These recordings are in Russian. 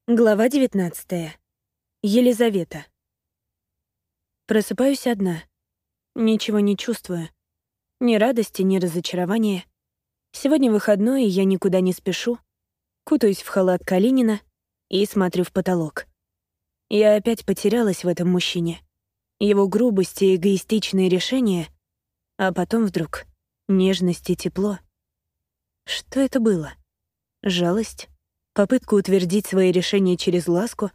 Глава 19. Елизавета. Просыпаюсь одна. Ничего не чувствую. Ни радости, ни разочарования. Сегодня выходной, и я никуда не спешу. Кутаюсь в халат Калинина и смотрю в потолок. Я опять потерялась в этом мужчине. Его грубость и эгоистичные решения, а потом вдруг нежность и тепло. Что это было? Жалость? Попытку утвердить свои решения через ласку?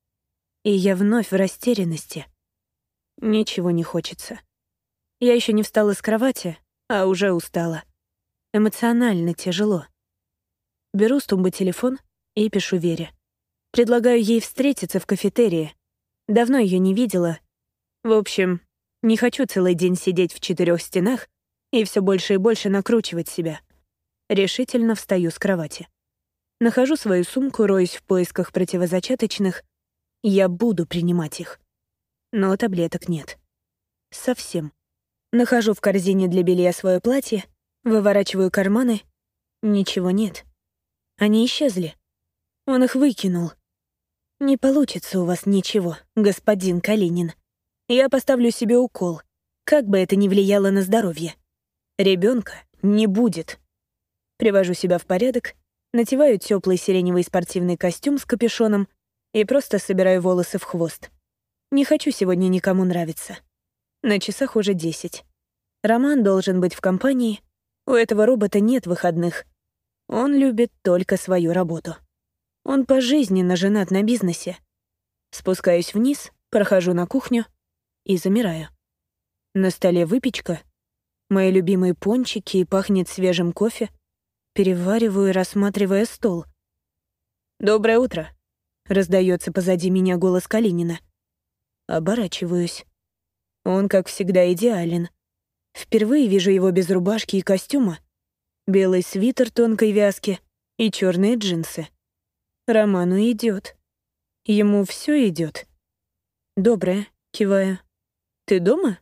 И я вновь в растерянности. Ничего не хочется. Я еще не встала с кровати, а уже устала. Эмоционально тяжело. Беру с тумбы телефон и пишу Вере. Предлагаю ей встретиться в кафетерии. Давно ее не видела. В общем, не хочу целый день сидеть в 4 стенах и все больше и больше накручивать себя. Решительно встаю с кровати. Нахожу свою сумку, роюсь в поисках противозачаточных. Я буду принимать их. Но таблеток нет. Совсем. Нахожу в корзине для белья свое платье, выворачиваю карманы. Ничего нет. Они исчезли. Он их выкинул. Не получится у вас ничего, господин Калинин. Я поставлю себе укол, как бы это ни влияло на здоровье. Ребенка не будет. Привожу себя в порядок, надеваю теплый сиреневый спортивный костюм с капюшоном и просто собираю волосы в хвост. Не хочу сегодня никому нравиться. На часах уже 10. Роман должен быть в компании. У этого робота нет выходных. Он любит только свою работу. Он пожизненно женат на бизнесе. Спускаюсь вниз, прохожу на кухню и замираю. На столе выпечка, мои любимые пончики и пахнет свежим кофе. Перевариваю, рассматривая стол. «Доброе утро», — раздается позади меня голос Калинина. Оборачиваюсь. Он, как всегда, идеален. Впервые вижу его без рубашки и костюма. Белый свитер тонкой вязки и черные джинсы. Роману идет. Ему все идет. «Доброе», — киваю. «Ты дома?»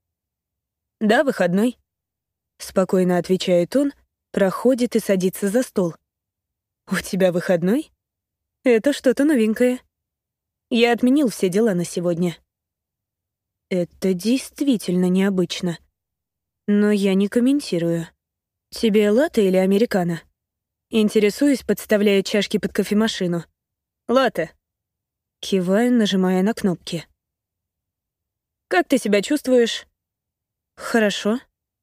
«Да, выходной», — спокойно отвечает он, проходит и садится за стол. «У тебя выходной? Это что-то новенькое. Я отменил все дела на сегодня». Это действительно необычно. Но я не комментирую. Тебе латте или американо? Интересуюсь, подставляя чашки под кофемашину. Латте. Киваю, нажимая на кнопки. Как ты себя чувствуешь? Хорошо.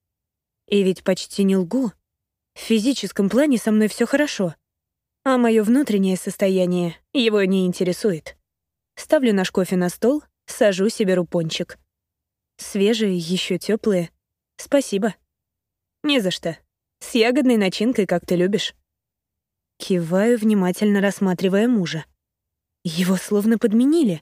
И ведь почти не лгу. В физическом плане со мной все хорошо. А мое внутреннее состояние его не интересует. Ставлю наш кофе на стол, сажусь и беру пончик. Свежие, еще теплые. Спасибо. Не за что. С ягодной начинкой, как ты любишь. Киваю, внимательно рассматривая мужа. Его словно подменили.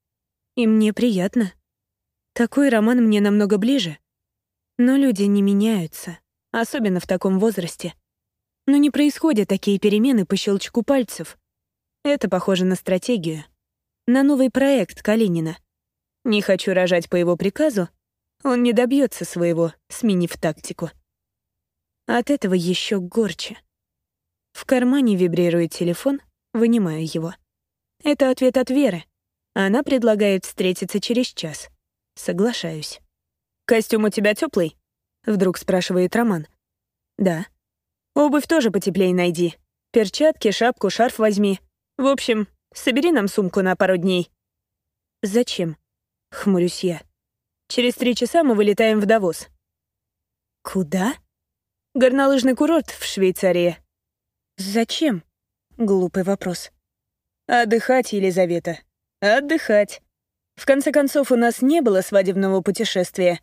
И мне приятно. Такой роман мне намного ближе. Но люди не меняются, особенно в таком возрасте. Но не происходят такие перемены по щелчку пальцев. Это похоже на стратегию. На новый проект Калинина. Не хочу рожать по его приказу, он не добьется своего, сменив тактику. От этого еще горче. В кармане вибрирует телефон, вынимаю его. Это ответ от Веры. Она предлагает встретиться через час. Соглашаюсь. «Костюм у тебя теплый? Вдруг спрашивает Роман. «Да». «Обувь тоже потеплее найди. Перчатки, шапку, шарф возьми. В общем, собери нам сумку на пару дней». «Зачем?» — хмурюсь я. «Через 3 часа мы вылетаем в Давос». «Куда?» «Горнолыжный курорт в Швейцарии». «Зачем?» — глупый вопрос. «Отдыхать, Елизавета. Отдыхать. В конце концов, у нас не было свадебного путешествия».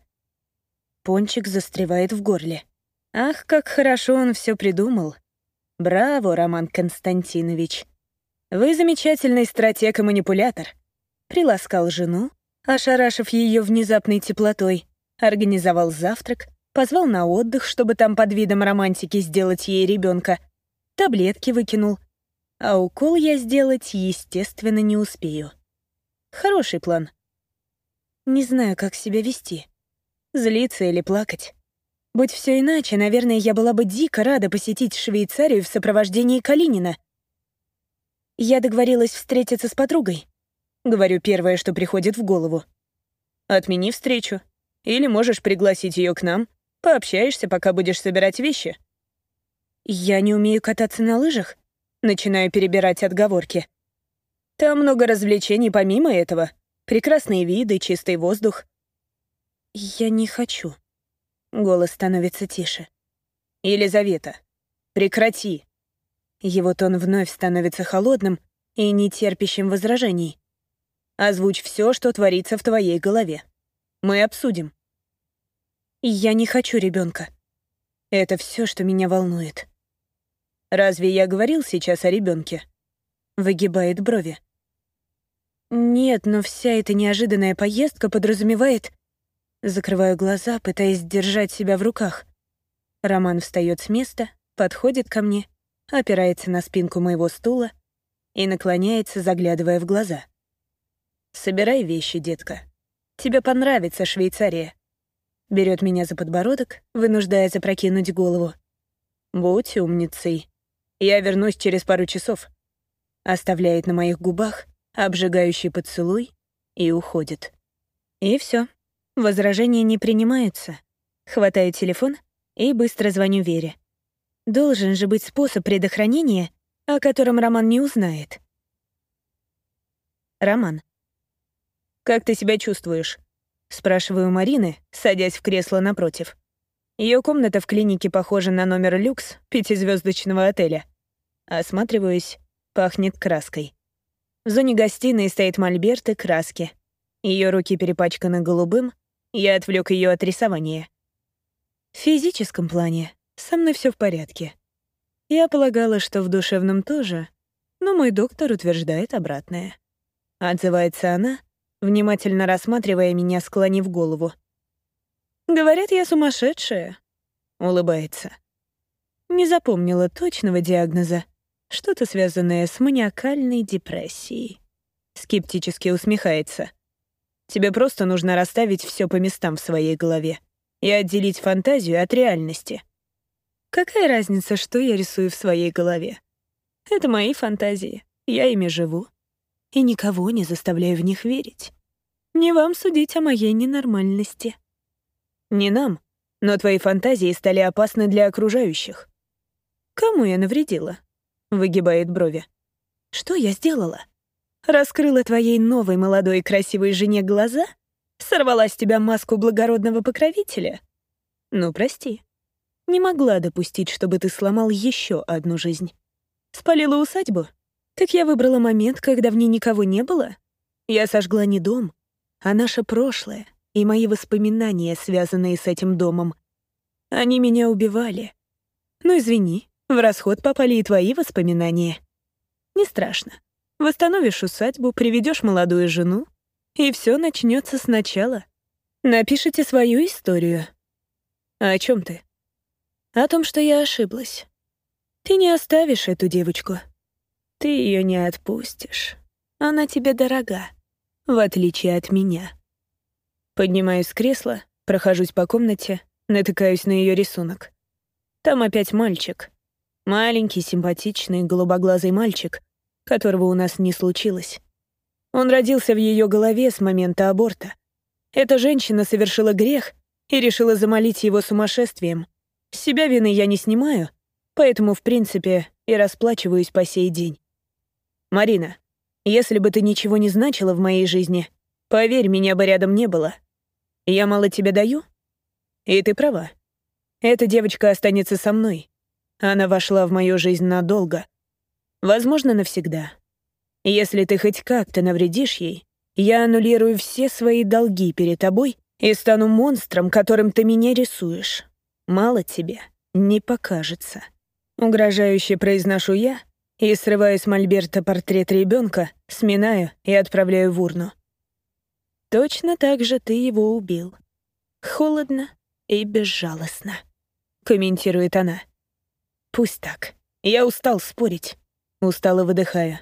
Пончик застревает в горле. Ах, как хорошо он все придумал. Браво, Роман Константинович. Вы замечательный стратег и манипулятор. Приласкал жену, ошарашив ее внезапной теплотой, организовал завтрак, позвал на отдых, чтобы там под видом романтики сделать ей ребенка, таблетки выкинул. А укол я сделать, естественно, не успею. Хороший план. Не знаю, как себя вести. Злиться или плакать. Будь все иначе, наверное, я была бы дико рада посетить Швейцарию в сопровождении Калинина. Я договорилась встретиться с подругой. Говорю первое, что приходит в голову. Отмени встречу. Или можешь пригласить ее к нам. Пообщаешься, пока будешь собирать вещи. Я не умею кататься на лыжах. Начинаю перебирать отговорки. Там много развлечений помимо этого. Прекрасные виды, чистый воздух. Я не хочу. Голос становится тише. Елизавета, прекрати. Его тон вновь становится холодным и нетерпящим возражений. Озвучь все, что творится в твоей голове. Мы обсудим. Я не хочу ребенка. Это все, что меня волнует. Разве я говорил сейчас о ребенке? Выгибает брови. Нет, но вся эта неожиданная поездка подразумевает... Закрываю глаза, пытаясь держать себя в руках. Роман встает с места, подходит ко мне, опирается на спинку моего стула и наклоняется, заглядывая в глаза. «Собирай вещи, детка. Тебе понравится Швейцария». Берет меня за подбородок, вынуждая запрокинуть голову. «Будь умницей. Я вернусь через пару часов». Оставляет на моих губах обжигающий поцелуй и уходит. И все. Возражения не принимаются. Хватаю телефон и быстро звоню Вере. Должен же быть способ предохранения, о котором Роман не узнает. Роман. «Как ты себя чувствуешь?» — спрашиваю у Марины, садясь в кресло напротив. Ее комната в клинике похожа на номер люкс 5-звездочного отеля. Осматриваюсь, пахнет краской. В зоне гостиной стоит мольберт и краски. Ее руки перепачканы голубым, я отвлек ее от рисования. В физическом плане со мной все в порядке. Я полагала, что в душевном тоже, но мой доктор утверждает обратное. Отзывается она, внимательно рассматривая меня, склонив голову. «Говорят, я сумасшедшая», — улыбается. Не запомнила точного диагноза. Что-то связанное с маниакальной депрессией. Скептически усмехается. Тебе просто нужно расставить все по местам в своей голове и отделить фантазию от реальности. Какая разница, что я рисую в своей голове? Это мои фантазии, я ими живу. И никого не заставляю в них верить. Не вам судить о моей ненормальности. Не нам, но твои фантазии стали опасны для окружающих. Кому я навредила? Выгибает брови. Что я сделала? Раскрыла твоей новой молодой и красивой жене глаза? Сорвала с тебя маску благородного покровителя? Ну, прости. Не могла допустить, чтобы ты сломал еще одну жизнь. Спалила усадьбу? Так я выбрала момент, когда в ней никого не было. Я сожгла не дом, а наше прошлое и мои воспоминания, связанные с этим домом. Они меня убивали. Ну, извини, в расход попали и твои воспоминания. Не страшно. Восстановишь усадьбу, приведешь молодую жену, и все начнется сначала. Напишите свою историю. А о чем ты? О том, что я ошиблась. Ты не оставишь эту девочку. Ты ее не отпустишь. Она тебе дорога, в отличие от меня. Поднимаюсь с кресла, прохожусь по комнате, натыкаюсь на ее рисунок. Там опять мальчик. Маленький, симпатичный, голубоглазый мальчик, которого у нас не случилось. Он родился в ее голове с момента аборта. Эта женщина совершила грех и решила замолить его сумасшествием. С себя вины я не снимаю, поэтому, в принципе, и расплачиваюсь по сей день. Марина, если бы ты ничего не значила в моей жизни, поверь, меня бы рядом не было. Я мало тебе даю? И ты права. Эта девочка останется со мной. Она вошла в мою жизнь надолго. Возможно, навсегда. Если ты хоть как-то навредишь ей, я аннулирую все свои долги перед тобой и стану монстром, которым ты меня рисуешь. Мало тебе не покажется. Угрожающе произношу я и срываю с мольберта портрет ребенка, сминаю и отправляю в урну. Точно так же ты его убил. Холодно и безжалостно, комментирует она. Пусть так. Я устал спорить. Устало выдыхаю.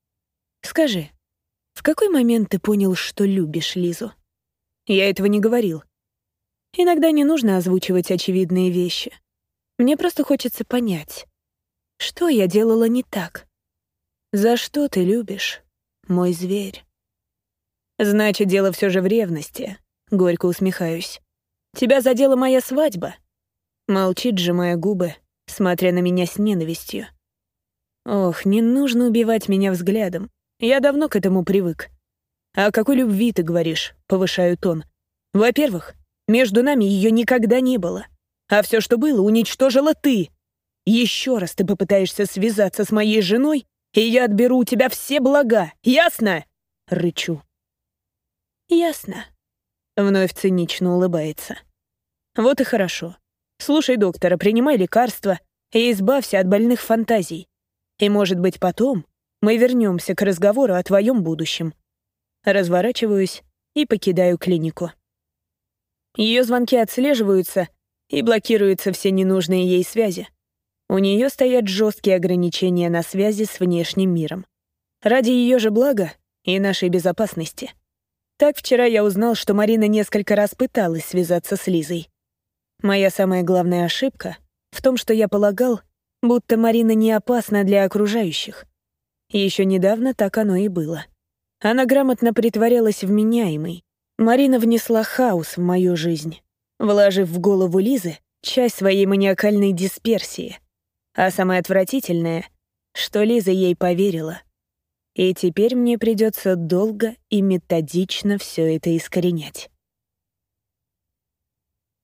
Скажи, в какой момент ты понял, что любишь Лизу? Я этого не говорил. Иногда не нужно озвучивать очевидные вещи. Мне просто хочется понять, что я делала не так. За что ты любишь, мой зверь? Значит, дело все же в ревности. Горько усмехаюсь. Тебя задела моя свадьба? Молчит, сжимая губы, смотря на меня с ненавистью. Ох, не нужно убивать меня взглядом. Я давно к этому привык. «О какой любви ты говоришь?» — повышаю тон. «Во-первых, между нами ее никогда не было. А все, что было, уничтожила ты. Еще раз ты попытаешься связаться с моей женой, и я отберу у тебя все блага. Ясно?» — рычу. «Ясно», — вновь цинично улыбается. «Вот и хорошо. Слушай доктора, принимай лекарства и избавься от больных фантазий. И, может быть, потом мы вернемся к разговору о твоем будущем». Разворачиваюсь и покидаю клинику. Ее звонки отслеживаются и блокируются все ненужные ей связи. У нее стоят жесткие ограничения на связи с внешним миром. Ради ее же блага и нашей безопасности. Так вчера я узнал, что Марина несколько раз пыталась связаться с Лизой. Моя самая главная ошибка в том, что я полагал, будто Марина не опасна для окружающих. И еще недавно так оно и было. Она грамотно притворялась вменяемой. Марина внесла хаос в мою жизнь, вложив в голову Лизы часть своей маниакальной дисперсии. А самое отвратительное, что Лиза ей поверила. И теперь мне придется долго и методично все это искоренять.